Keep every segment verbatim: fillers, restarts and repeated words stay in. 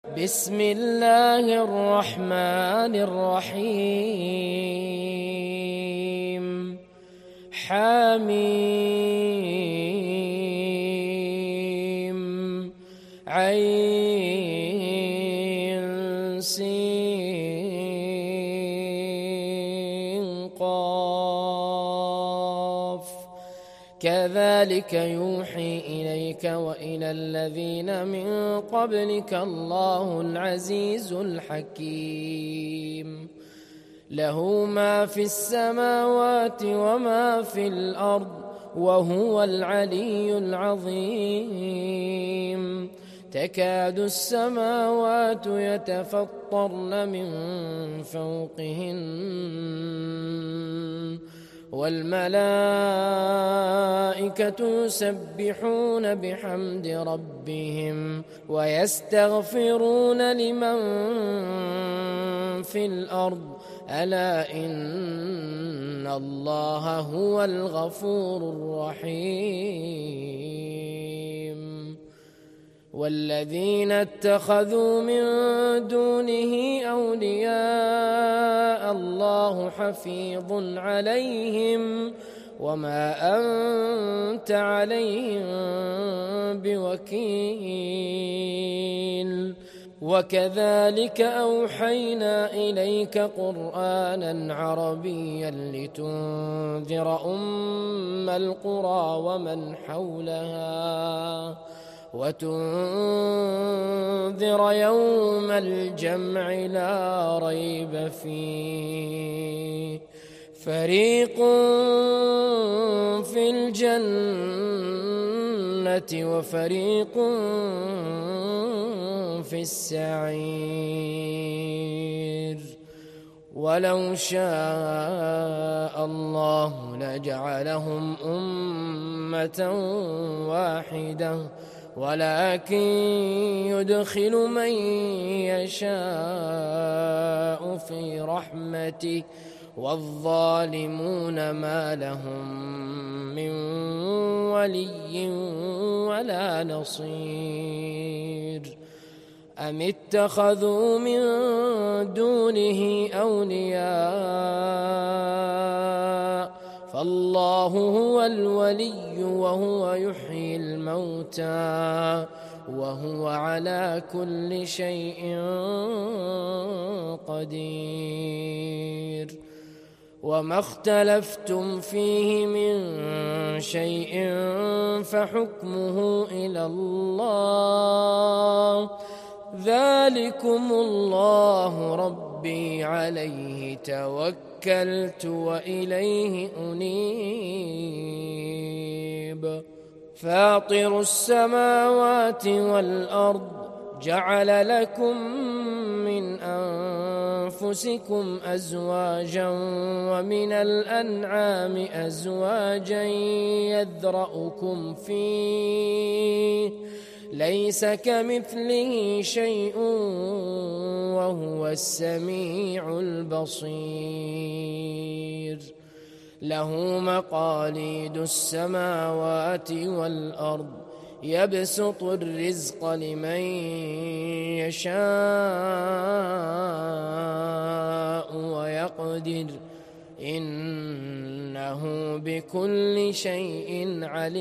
بسم الله الرحمن الرحيم. حميم عين سين قاف كذلك يوحي إليك وإلى الذين من قبلك الله العزيز الحكيم. له ما في السماوات وما في الأرض وهو العلي العظيم. تكاد السماوات يتفطرن من فوقهن والملائكة يسبحون بحمد ربهم ويستغفرون لمن في الأرض ألا إن الله هو الغفور الرحيم. والذين اتخذوا من دونه أولياء الله حفيظ عليهم وما أنت عليهم بوكيل. وكذلك أوحينا إليك قرآنا عربيا لتنذر أم القرى ومن حولها وتنذر يوم الجمع لا ريب فيه فريق في الجنة وفريق في السعير. ولو شاء الله لجعلهم أمة واحدة ولكن يدخل من يشاء في رحمته والظالمون ما لهم من ولي ولا نصير. أم اتخذوا من دونه أولياء فالله هو الولي وهو يحيي الموتى وهو على كل شيء قدير. وما اختلفتم فيه من شيء فحكمه إلى الله ذلكم الله ربي عليه توكلت وإليه أنيب. فاطر السماوات والأرض جعل لكم من أنفسكم أزواجا ومن الأنعام أزواجا يذرأكم فيه ليس كمثله شيء وهو السميع البصير. له مقاليد السماوات والأرض يبسط الرزق لمن يشاء ويقدر إنه بكل شيء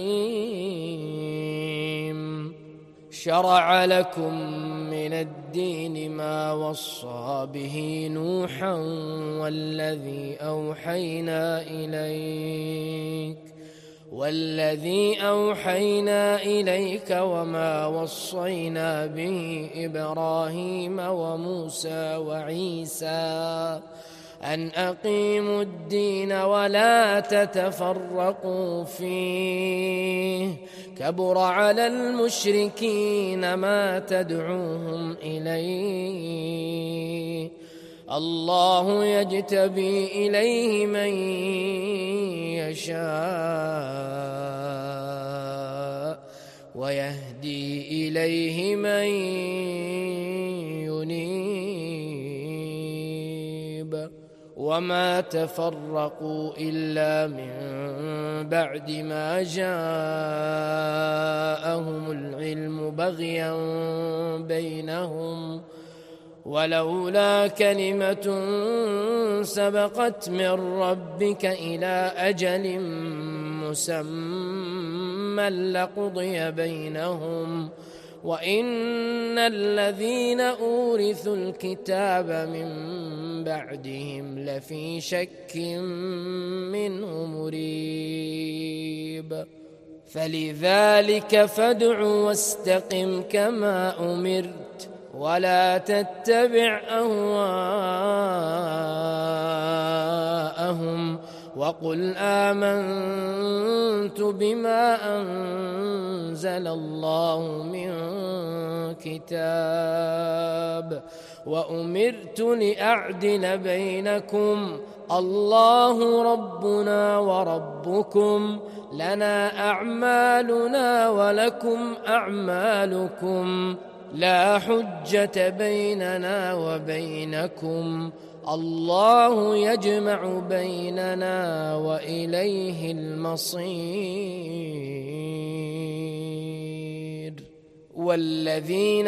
عليم. شرع لكم من الدين ما وصى به نوحا والذي أوحينا إليك والذي أوحينا إليك وما وصينا به إبراهيم وموسى وعيسى أن أقيموا الدين ولا تتفرقوا فيه كبر على المشركين ما تدعوهم إليه الله يجتبي إليه من يشاء ويهدي إليه من ينيب. وما تفرقوا إلا من بعد ما جاءهم العلم بغيا بينهم ولولا كلمة سبقت من ربك إلى أجل مسمى لقضي بينهم وإن الذين أورثوا الكتاب من بعدهم لفي شك منه مريب فلذلك فادع واستقم كما أمرت ولا تتبع أهواءهم وقل آمنت بما أنزل الله من كتاب وأمرت لأعدل بينكم الله ربنا وربكم لنا أعمالنا ولكم أعمالكم لا حجة بيننا وبينكم الله يجمع بيننا وإليه المصير والذين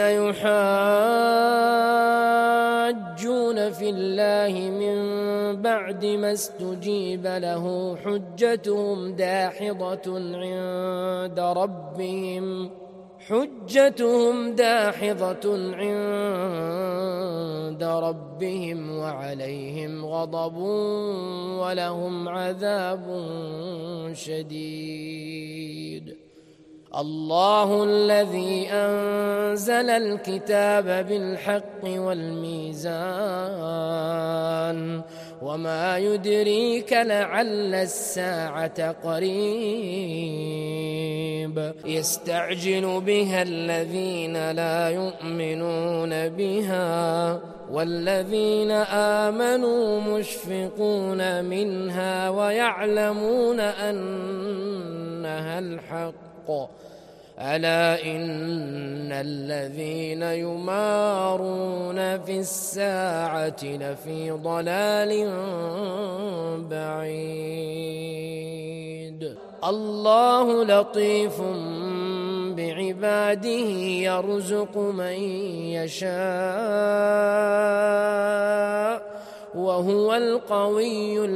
يحاجون في الله من بعد ما استجيب له حجتهم داحضة عند ربهم حجتهم داحضة عند ربهم وعليهم غضب ولهم عذاب شديد الله الذي أنزل الكتاب بالحق والميزان وما يدريك لعل الساعة قريب يستعجل بها الذين لا يؤمنون بها والذين آمنوا مشفقون منها ويعلمون أنها الحق ألا إن الذين يمارون في الساعة لفي ضلال بعيد الله لطيف بعباده يرزق من يشاء وهو القوي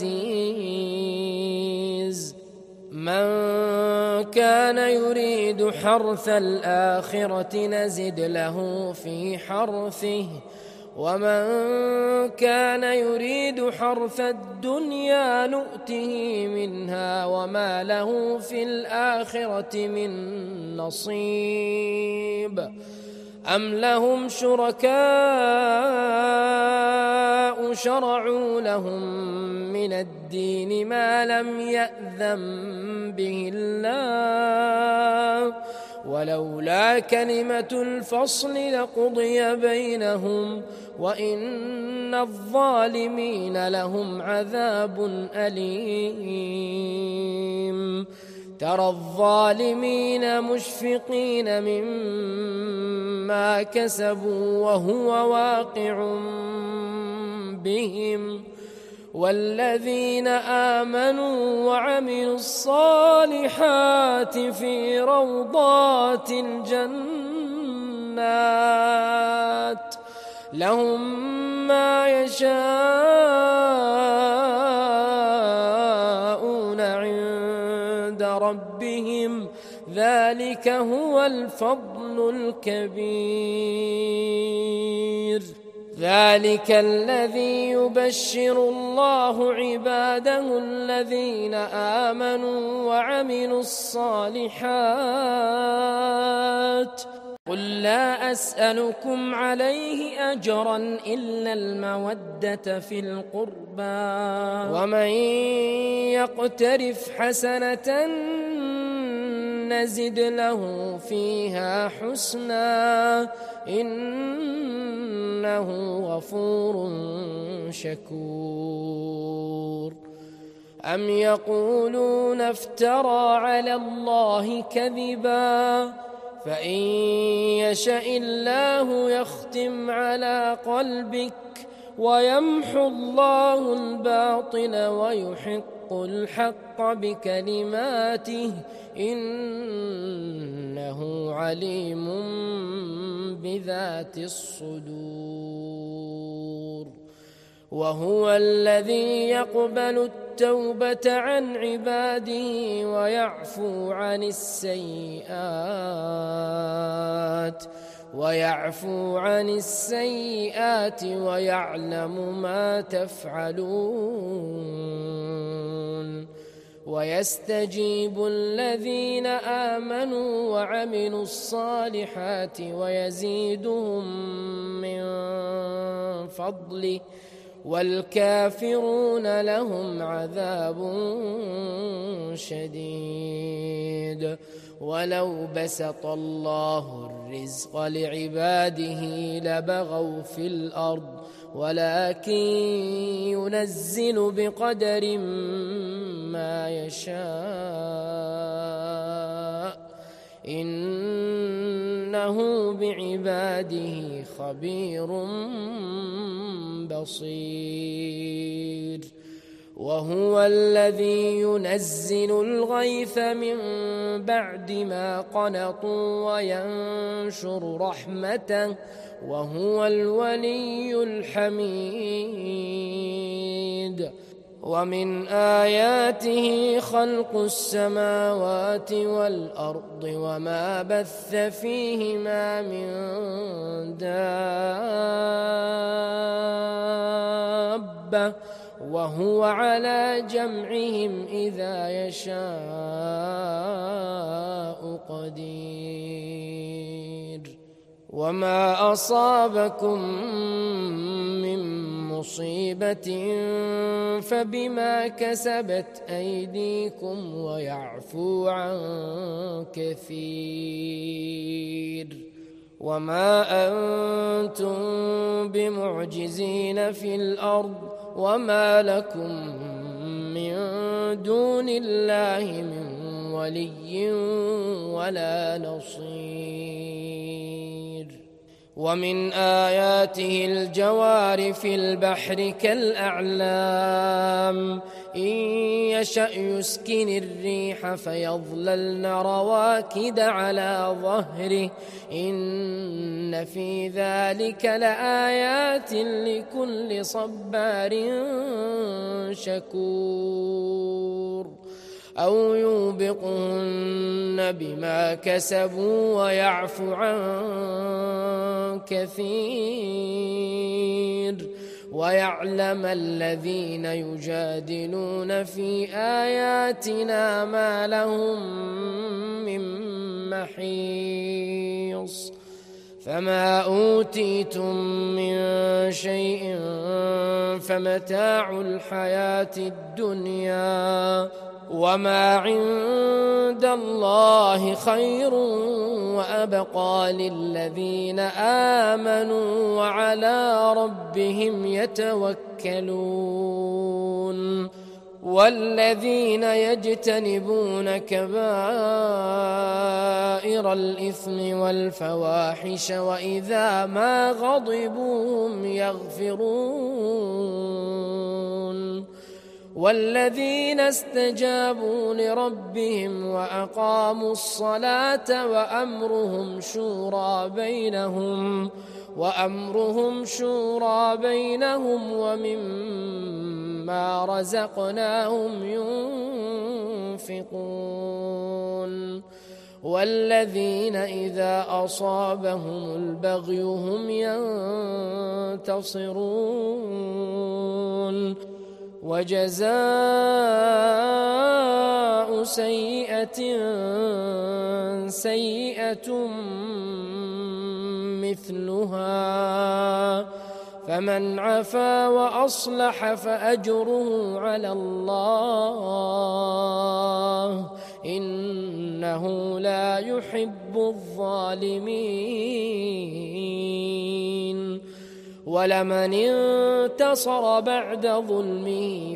العزيز من كان يريد حرث الآخرة نزد له في حرثه ومن كان يريد حرث الدنيا نؤته منها وما له في الآخرة من نصيب أم لهم شركاء شرعوا لهم من الدين ما لم يأذن به الله ولولا كلمة الفصل لقضي بينهم وإن الظالمين لهم عذاب أليم ترى الظالمين مشفقين مما كسبوا وهو واقع بهم والذين آمنوا وعملوا الصالحات في روضات الجنات لهم ما يشاءون عند ربهم ذلك هو الفضل الكبير ذلك الذي يبشر الله عباده الذين آمنوا وعملوا الصالحات قل لا أسألكم عليه أجرا إلا المودة في القربى ومن يقترف حسنة نزد له فيها حسنا إنه غفور شكور أم يقولون افترى على الله كذبا فإن يشاء الله يختم على قلبك ويمحو الله الباطل ويحق الحق بكلماته إنه عليم بذات الصدور. وهو الذي يقبل التوبة عن عباده ويعفو عن السيئات ويعفو عن السيئات ويعلم ما تفعلون. ويستجيب الذين آمنوا وعملوا الصالحات ويزيدهم من فضله والكافرون لهم عذاب شديد. ولو بسط الله الرزق لعباده لبغوا في الأرض ولكن ينزل بقدر ما يشاء إنه بعباده خبير بصير. وهو الذي ينزل الغيث من بعد ما قنطوا وينشر رحمته وهو الولي الحميد. ومن آياته خلق السماوات والأرض وما بث فيهما من دابة وهو على جمعهم إذا يشاء قدير. وما أصابكم من مصيبة فبما كسبت أيديكم ويعفو عن كثير. وما أنتم بمعجزين في الأرض وما لكم من دون الله من ولي ولا نصير. ومن آياته الجوار في البحر كالأعلام إن يشأ يسكن الريح فيظللن رواكد على ظهره إن في ذلك لآيات لكل صبار شكور. أو يوبقهن بما كسبوا ويعفو عن كثير ويعلم الذين يجادلون في آياتنا ما لهم من محيص. فما أوتيتم من شيء فمتاع الحياة الدنيا وما عند الله خير وأبقى للذين آمنوا وعلى ربهم يتوكلون. والذين يجتنبون كبائر الإثم والفواحش وإذا ما غضبوا هم يغفرون. والذين استجابوا لربهم وأقاموا الصلاة وأمرهم شورى بينهم وأمرهم شورى بينهم ومما رزقناهم ينفقون. والذين إذا أصابهم البغي هم ينتصرون. وجزاء سيئة سيئة مثلها فمن عفا وأصلح فأجره على الله إنه لا يحب الظالمين. ولمن انتصر بعد ظلمه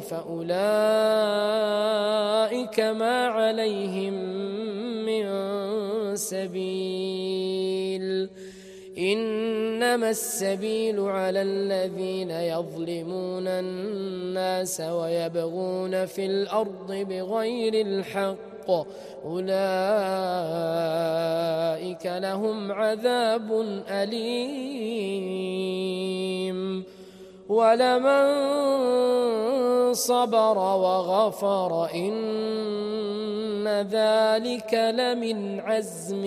فأولئك ما عليهم من سبيل إنما السبيل على الذين يظلمون الناس ويبغون في الأرض بغير الحق أولئك لهم عذاب أليم ولمن صبر وغفر إن ذلك لمن عزم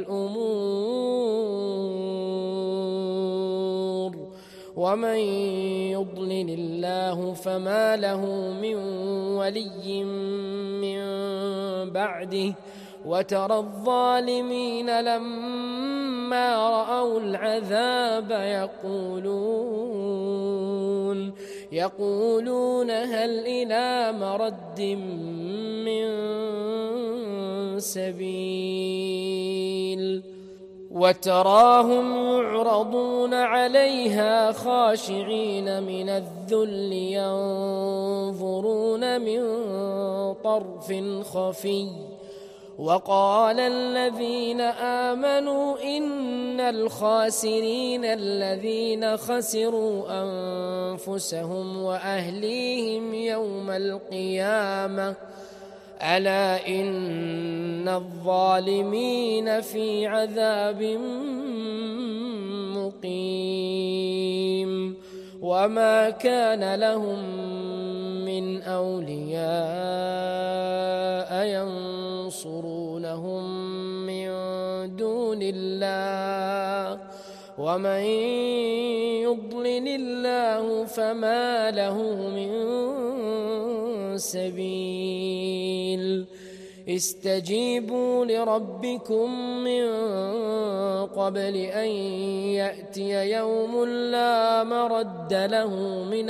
الأمور ومن يضلل الله فما له من ولي من بعده وترى الظالمين لما رأوا العذاب يقولون يقولون هل إلى مرد من سبيل وتراهم يعرضون عليها خاشعين من الذل ينظرون من طرف خفي وقال الذين آمنوا إن الخاسرين الذين خسروا أنفسهم وأهليهم يوم القيامة ألا إن الظالمين في عذاب مقيم وما كان لهم من أولياء ينصرونهم من دون الله ومن يضلل الله فما له من سبيل استجيبوا لربكم من قبل أن يأتي يوم لا مرد له من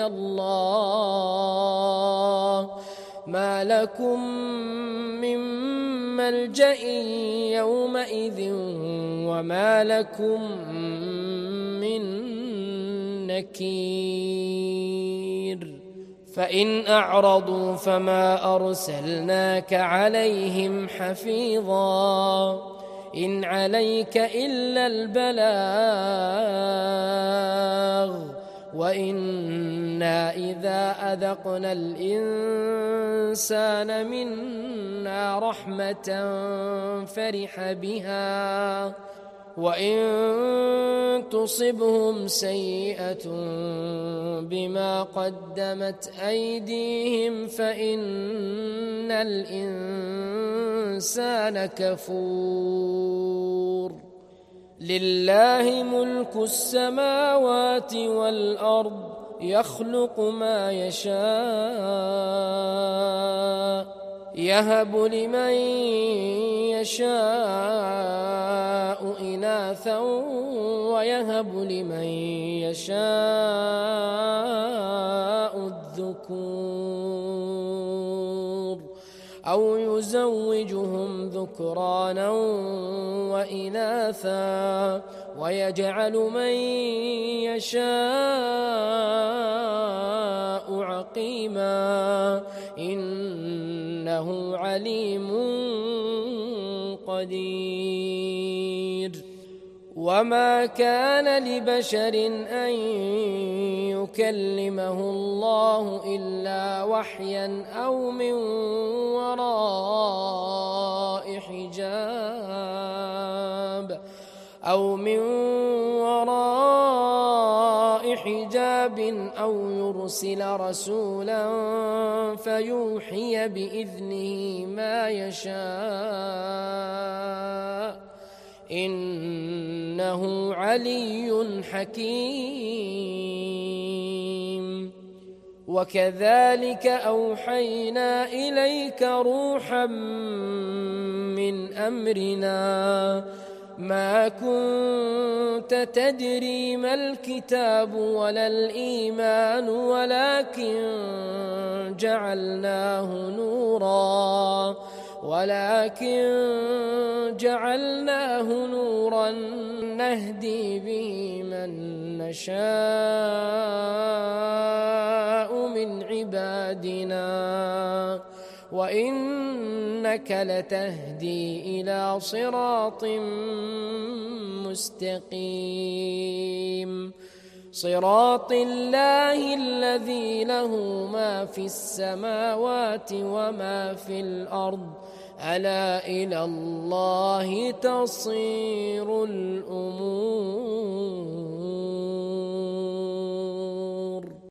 الله ما لكم من ملجأ يومئذ وما لكم من نكير فإن أعرضوا فما أرسلناك عليهم حفيظا إن عليك إلا البلاغ وإنا إذا أذقنا الإنسان منا رحمة فرح بها وإن تصبهم سيئة بما قدمت أيديهم فإن الإنسان كفور لله ملك السماوات والأرض يخلق ما يشاء يهب لمن يشاء إناثا ويهب لمن يشاء الذكور أو يزوجهم ذكرانا وإناثا ويجعل من يشاء عقيما إنه عليم قدير وما كان لبشر أن يكلمه الله إلا وحيا أو من وراء حجاب أو من وراء حجاب أو يرسل رسولا فيوحي بإذنه ما يشاء إنه علي حكيم وكذلك أوحينا إليك روحا من أمرنا ما كنت تدري ما الكتاب ولا الإيمان ولكن جعلناه نورا ولكن جعلناه نورا نهدي به من نشاء من عبادنا وإنك لتهدي إلى صراط مستقيم صراط الله الذي له ما في السماوات وما في الأرض ألا إلى الله تصير الأمور.